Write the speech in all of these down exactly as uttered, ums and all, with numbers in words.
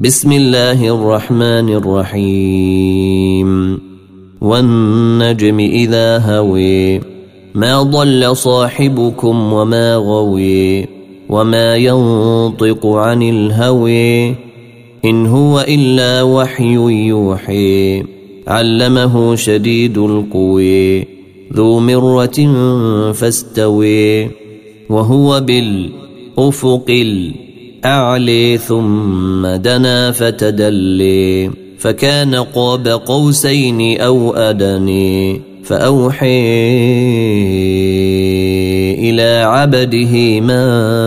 بسم الله الرحمن الرحيم والنجم إذا هوي ما ضل صاحبكم وما غوي وما ينطق عن الهوي إن هو إلا وحي يوحي علمه شديد القوي ذو مرة فاستوي وهو بالأفق الأعلى ثم دنا فتدلي فكان قاب قوسين أو أدني فأوحي إلى عبده ما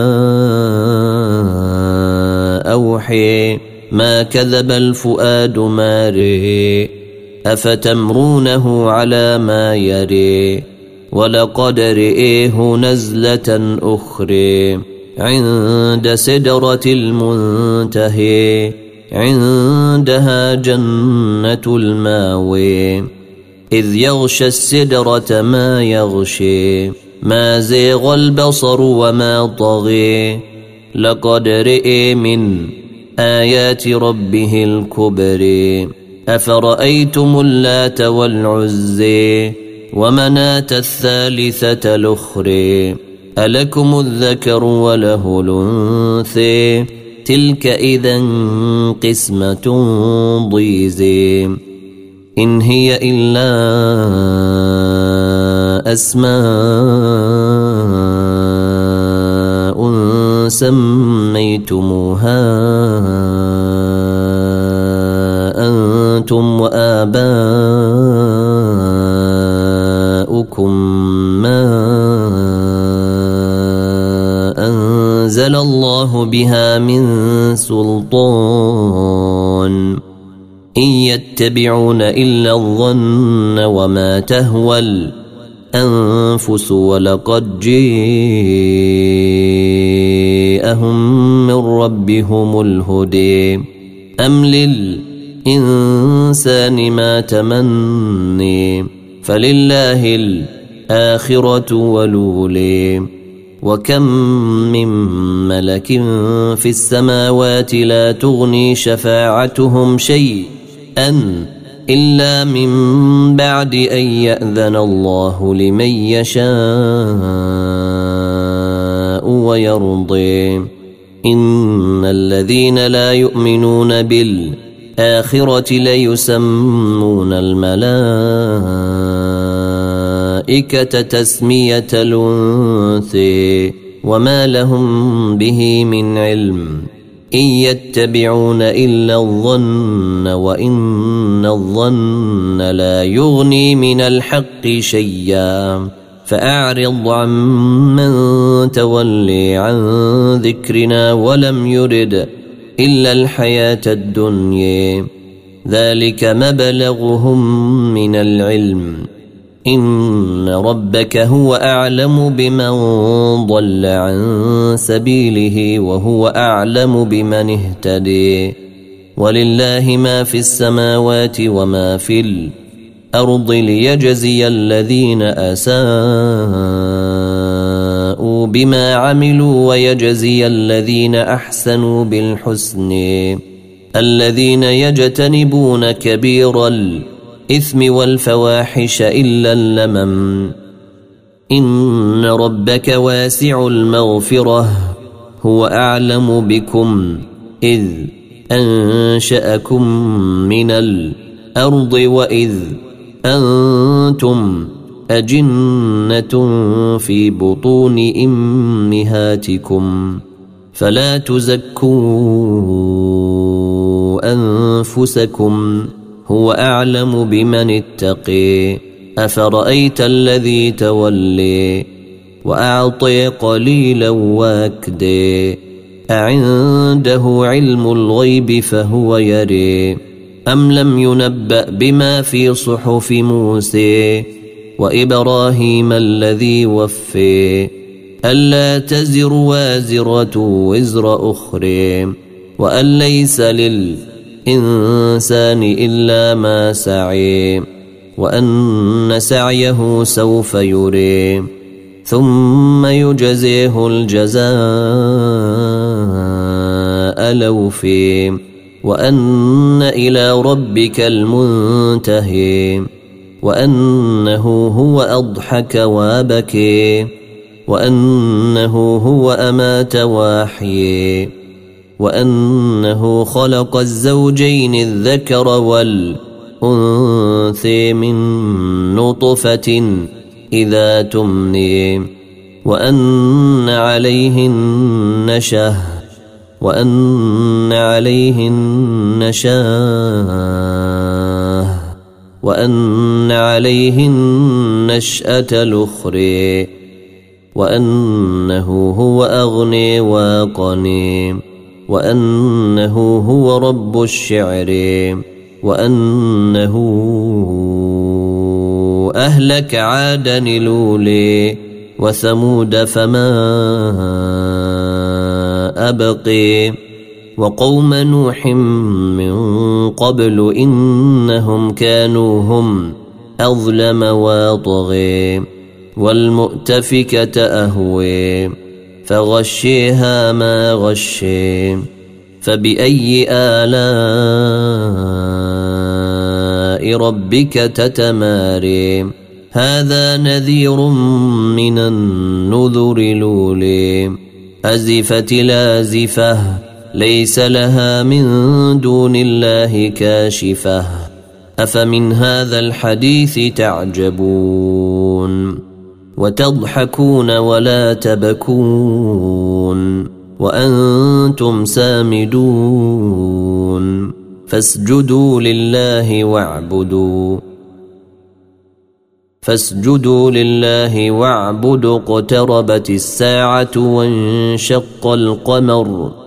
أوحي ما كذب الفؤاد ما رئ أفتمرونه على ما يري ولقد رئيه نزلة أخرى عند سدرة المنتهى عندها جنة الماوى إذ يغشى السدرة ما يغشي ما زيغ البصر وما طغي لقد رئي من آيات ربه الكبر أفرأيتم اللات والعزي ومناة الثالثة الأخرى ألكم الذكر وله الأنثى تلك إذا قسمة ضيزى إن هي إلا أسماء سميتموها أنتم وآباؤكم ما أنزل الله بها من سلطان إن يتبعون إلا الظن وما تهوى الأنفس ولقد جاءهم من ربهم الهدى أم للإنسان ما تمني فلله الآخرة والأولى وكم من ملك في السماوات لا تغني شفاعتهم شيئا إلا من بعد أن يأذن الله لمن يشاء ويرضي إن الذين لا يؤمنون بالآخرة ليسمون الملائكة تسمية الأنثى وما لهم به من علم إن يتبعون إلا الظن وإن الظن لا يغني من الحق شيئا فأعرض عن من تولي عن ذكرنا ولم يرد إلا الحياة الدنيا ذلك مبلغهم من العلم إن ربك هو أعلم بمن ضل عن سبيله وهو أعلم بمن اهتدي ولله ما في السماوات وما في الأرض ليجزي الذين أساءوا بما عملوا ويجزي الذين أحسنوا بالحسن الذين يجتنبون كبير الإثم والفواحش إلا اللمم إن ربك واسع المغفرة هو أعلم بكم إذ أنشأكم من الأرض وإذ أنتم أجنة في بطون أمهاتكم فلا تزكوا أنفسكم هو أعلم بمن اتقي أفرأيت الذي تولي وأعطي قليلا واكدي أعنده علم الغيب فهو يري أم لم ينبأ بما في صحف موسى وإبراهيم الذي وفي ألا تزر وازرة وزر أخرى وأن ليس للإنسان إلا ما سعي وأن سعيه سوف يري ثم يجزيه الجزاء الأوفي وأن إلى ربك المنتهي وأنه هو أضحك وابكي وأنه هو أمات وأحيي وأنه خلق الزوجين الذكر والأنثى من نطفة إذا تمني وأن عليه النشأة وأن عليه النشأة وأن عليه النشأة الأخرى وأنه هو أغني واقني وأنه هو رب الشعر وأنه أهلك عادا الأولي وثمود فما أبقي وقوم نوح من قبل إنهم كانوا هم أظلم وطغي والمؤتفكة أهوي فغشيها ما غشي فبأي آلاء ربك تتماري هذا نذير من النذر الأولي أزفت لازفة ليس لها من دون الله كاشفة أفمن هذا الحديث تعجبون وتضحكون ولا تبكون وأنتم سامدون فاسجدوا لله واعبدوا فاسجدوا لله واعبدوا اقتربت الساعة وانشق القمر